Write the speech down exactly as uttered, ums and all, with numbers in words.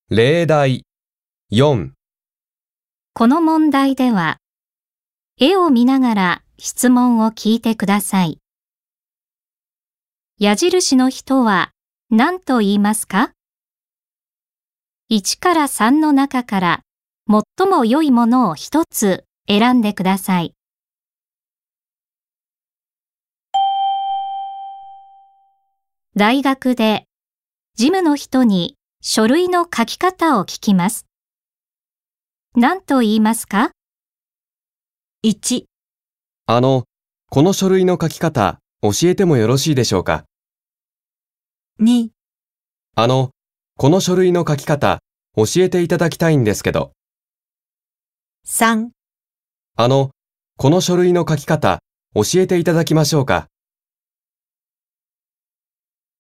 例題よん。 この問題では、絵を見ながら質問を聞いてください。矢印の人は何と言いますか？いちからさんの中から最も良いものを一つ選んでください。大学で事務の人に書類の書き方を聞きます。何と言いますか？ いち、 あの、この書類の書き方、教えてもよろしいでしょうか？ に、 あの、この書類の書き方、教えていただきたいんですけど。 さん、 あの、この書類の書き方、教えていただきましょうか？